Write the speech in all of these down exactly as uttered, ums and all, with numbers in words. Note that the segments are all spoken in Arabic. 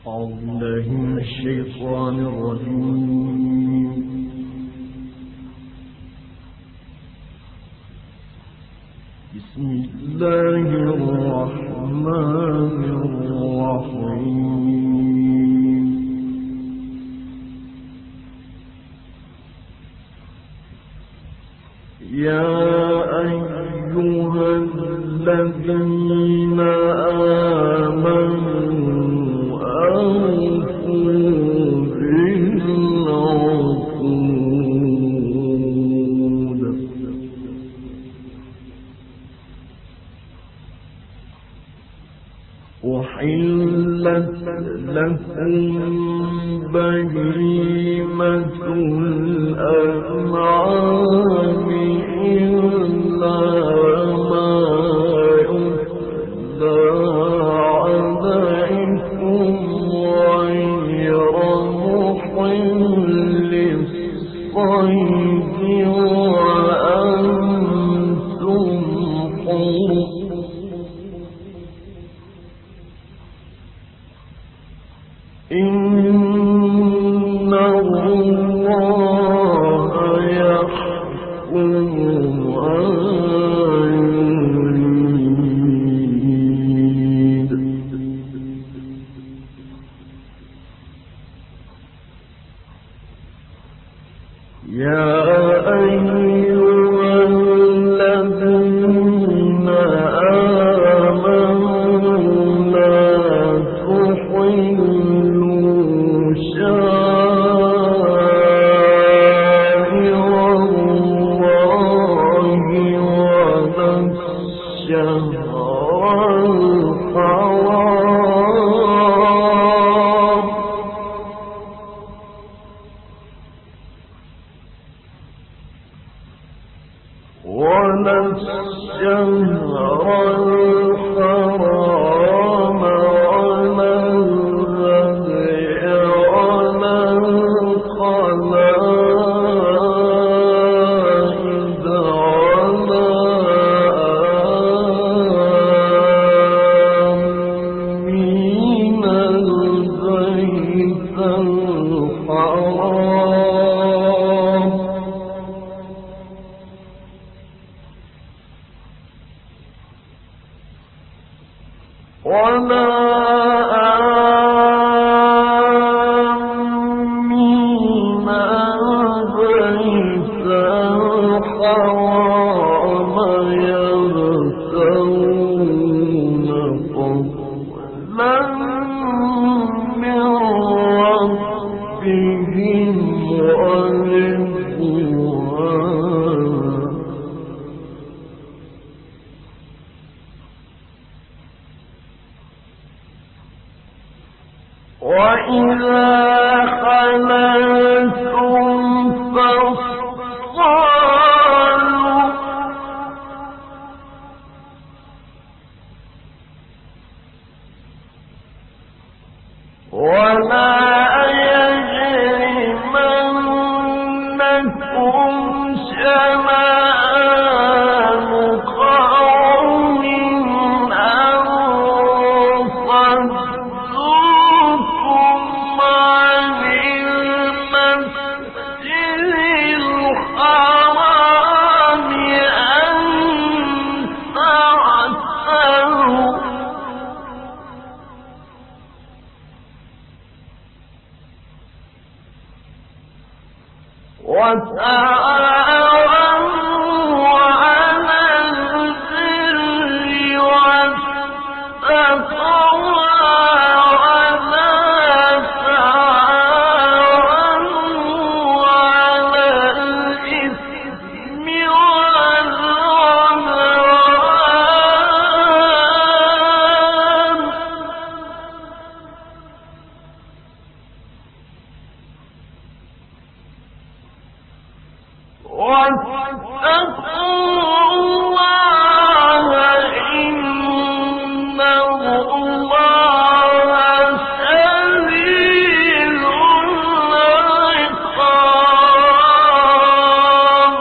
أعوذ بالله من الشيطان الرجيم. بسم الله الرحمن الرحيم. يا أيها الذين آمنوا أحلت لكم بهيمة الأنعام إلا ما يتلى عليكم غير محل الصيد وأنتم حرم. إن الله يحكم ما يريد. يا أيها الذين آمنوا لا تحلوا شعائر الله ولا الشهر الحرام ولا الشهر الحرام ولا الهدي ولا القلائد ولا آمين البيت الحرام ولا آمين البيت الحرام يبتغون فضلا من ربهم ورضوانا. وإذا خللتم فاصطادوا ولا يجرمنكم شنآن قوم أن صدوكم عن المسجد الحرام أن تعتدوا وتعاونوا على البر والتقوى ولا تعاونوا على الإثم والعدوان. واتقوا الله إن الله شديد العقاب.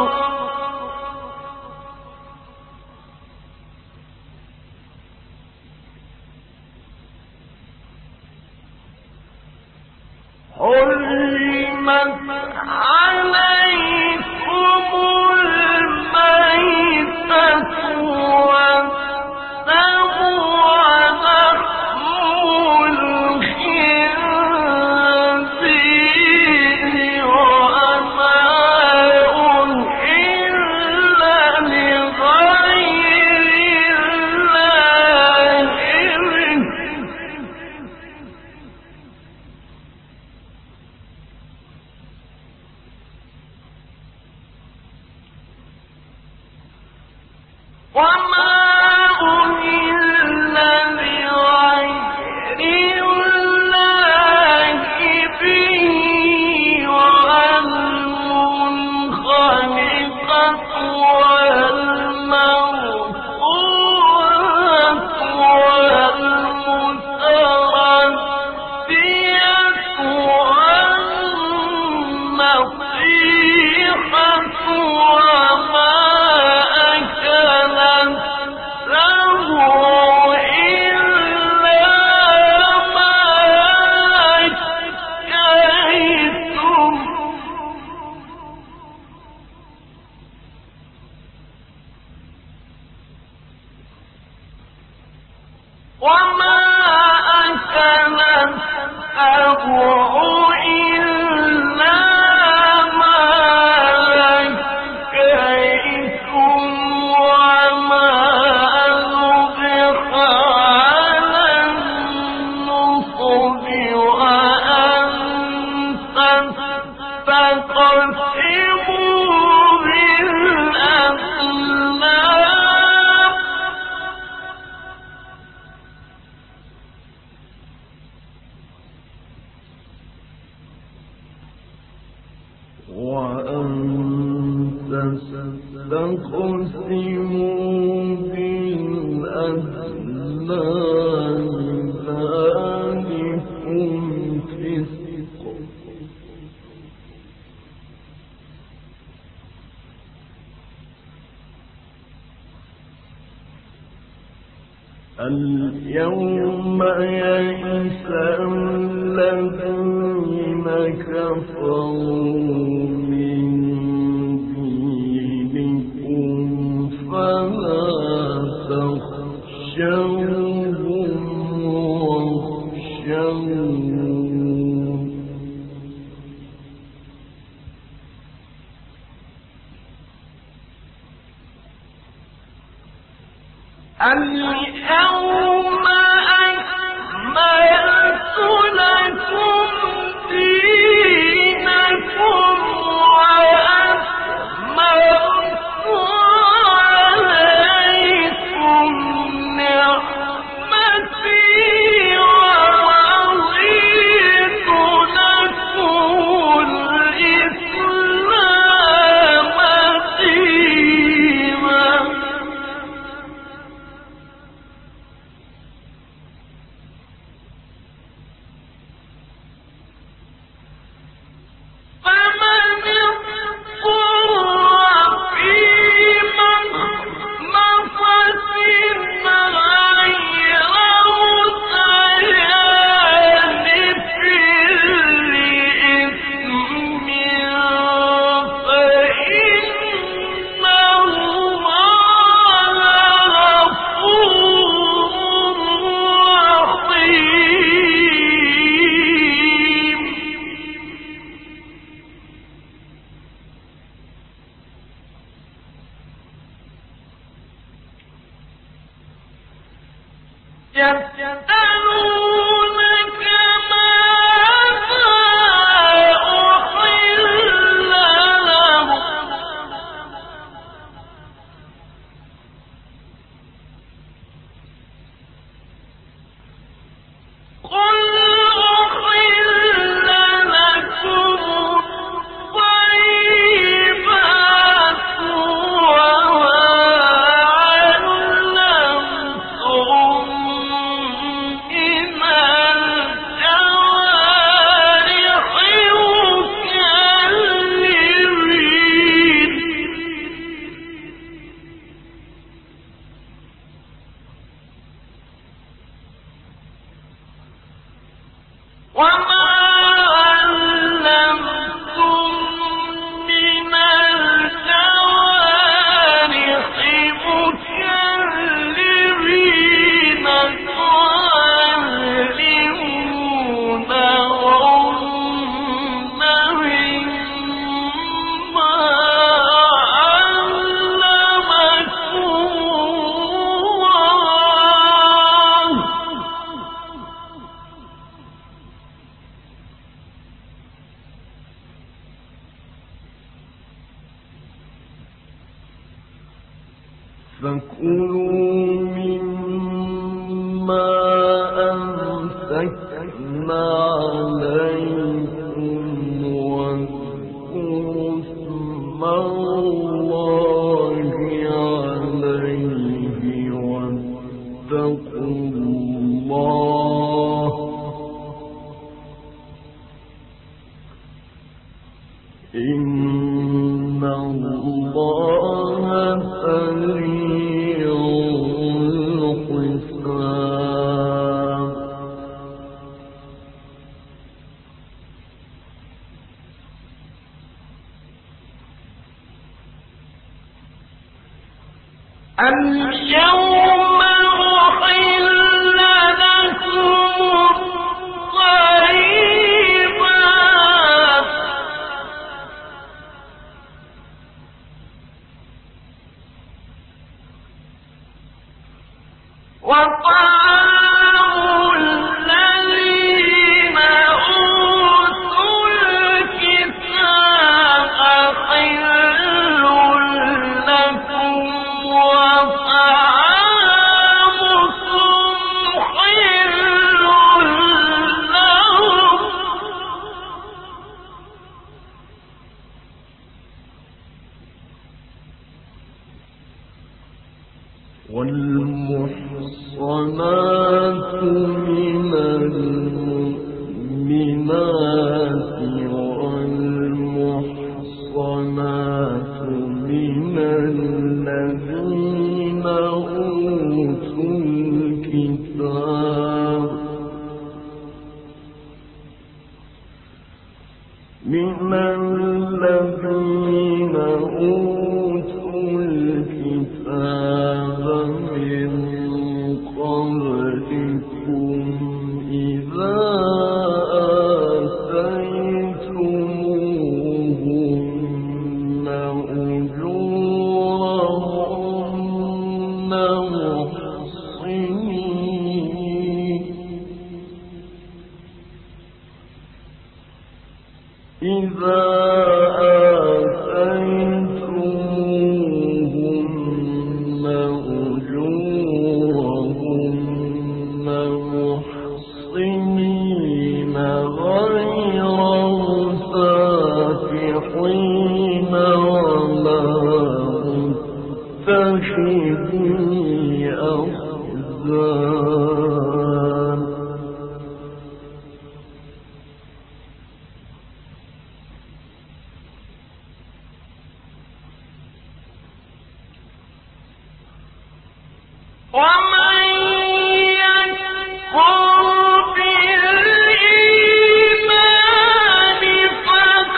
اليوم يئس الذين كفروا من دينكم فلا تخشوهم واخشون اليوم أكملت لكم دينكم وأتممت عليكم نعمتي ورضيت لكم الإسلام دينا. يسألونك ماذا أحل لهم قل أحل لكم الطيبات وما علمتم من الجوارح مكلبين وما فكلوا مما أمسكنا عليكم واذكروا اسم الله عليه واتقوا الله إن الله سريع الحساب. اليوم أحل لكم الطيبات وطعام الذين أوتوا الكتاب حل لكم وطعامكم حل لهم والمحصنات من المؤمنات والمحصنات من الذين أوتوا الكتاب من الذين أوتوا الكتاب من قبلكم إذا آتيتموهن أجورهن محصنين إذا آتيتموهن أجورهن محصنين غير مسافحين ولا متخذي أخدان ومن يكفر بالإيمان فقد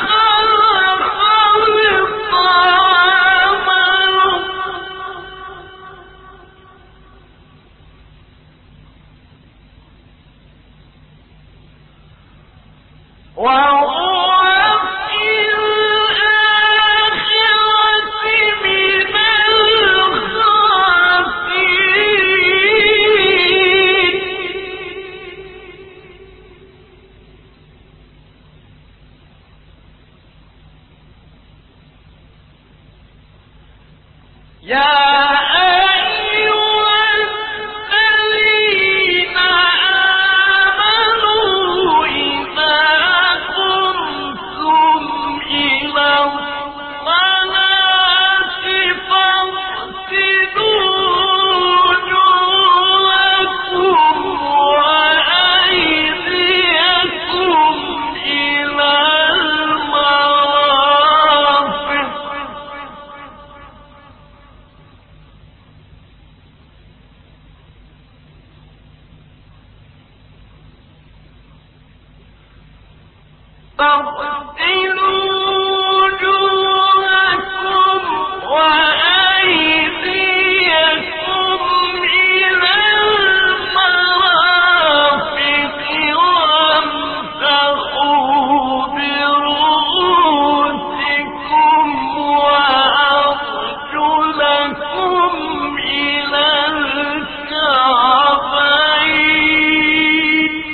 خلق عمله وهو في الآخرة من الخاسرين. يا أيها الذين آمنوا إذا قمتم إلى الصلاة فاغسلوا وجوهكم وأيديكم إلى المرافق فاغسلوا وجوهكم وأيديكم إلى المرافق وامسحوا برؤوسكم وأرجلكم إلى الكعبين.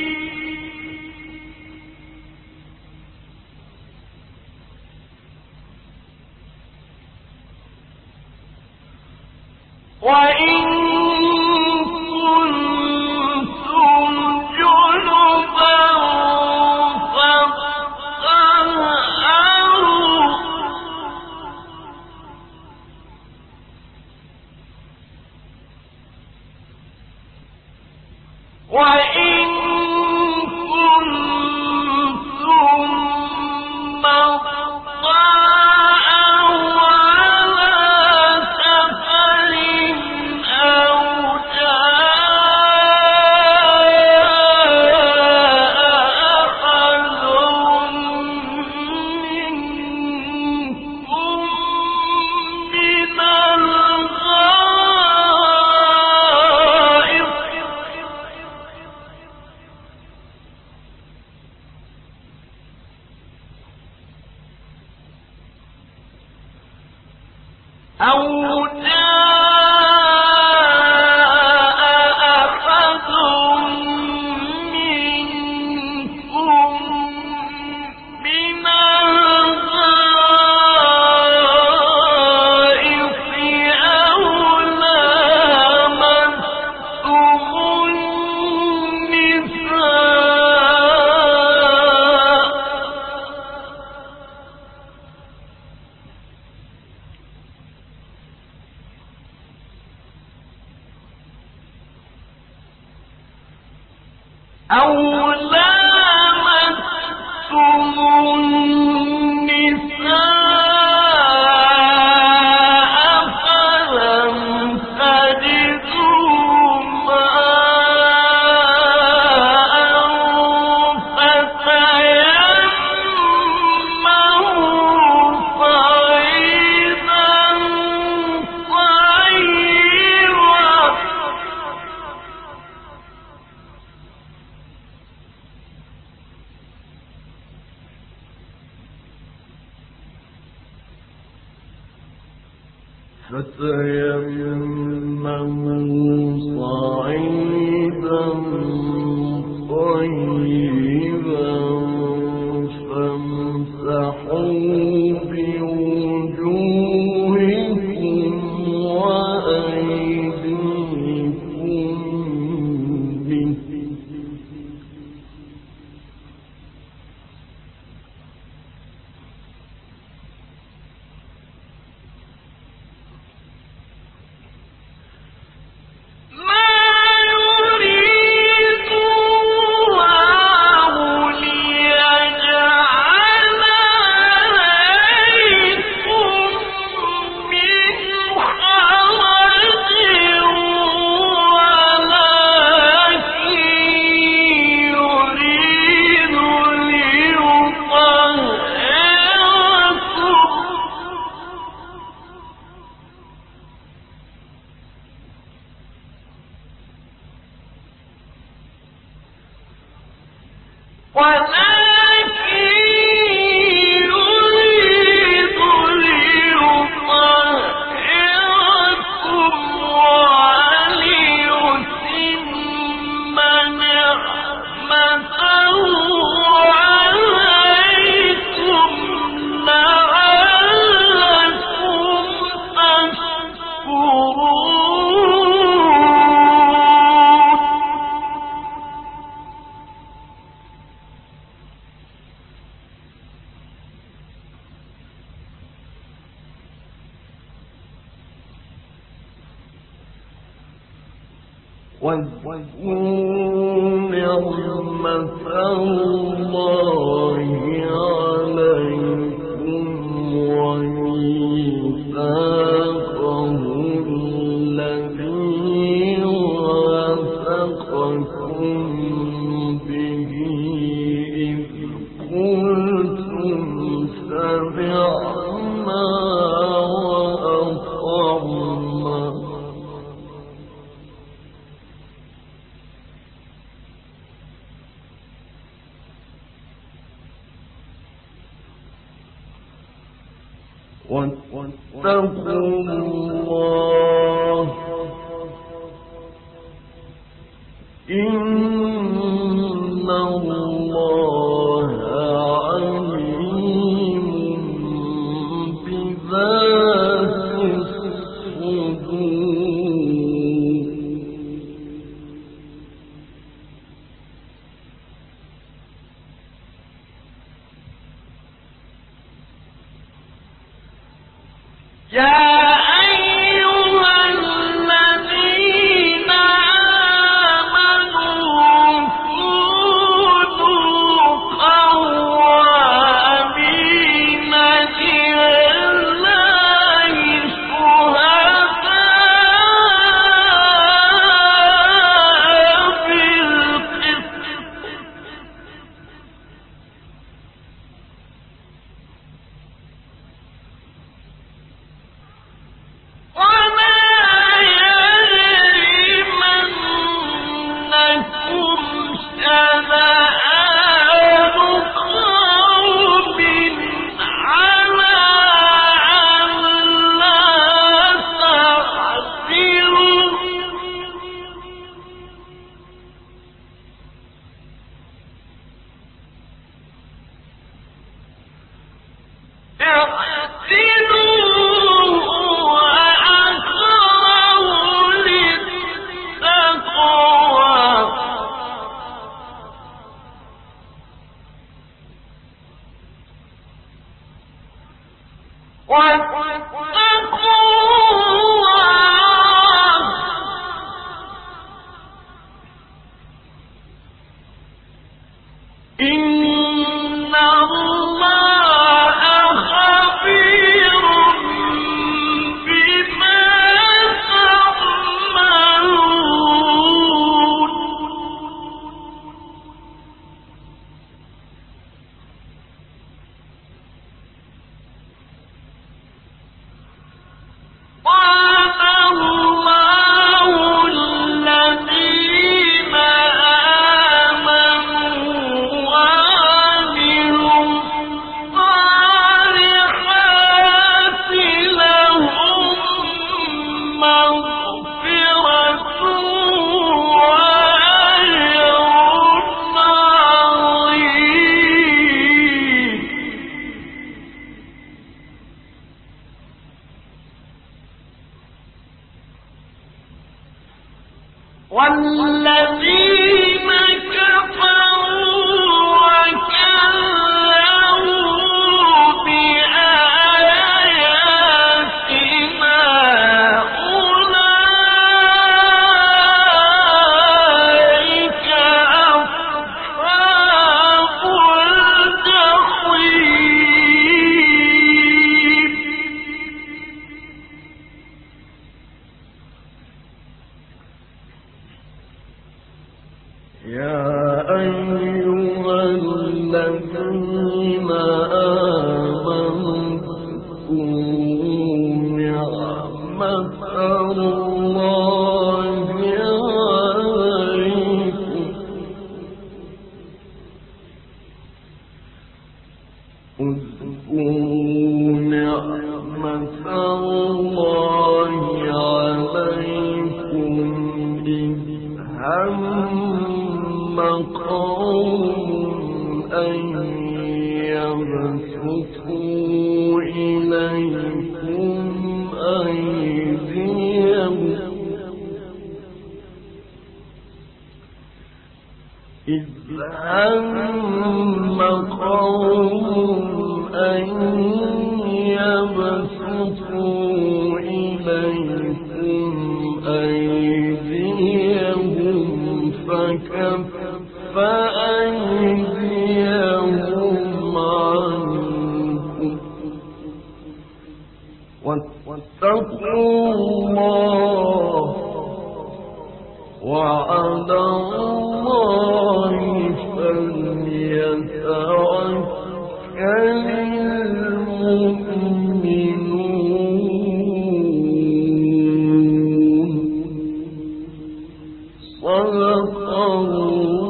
الصدور والذين كفروا وكذبوا بآياتنا أولئك أصحاب الجحيم. يا أيها الذين آمنوا اذكروا نعمة الله عليكم اذكروا نعمة الله عليكم إذ هم قوم أن يبسطوا إليكم أيديهم إذ هم قوم أن يبسطوا إليكم أيديهم فكف أيديهم عنكم واتقوا الله وعلى الله فليتوكل المؤمنون. صدق الله.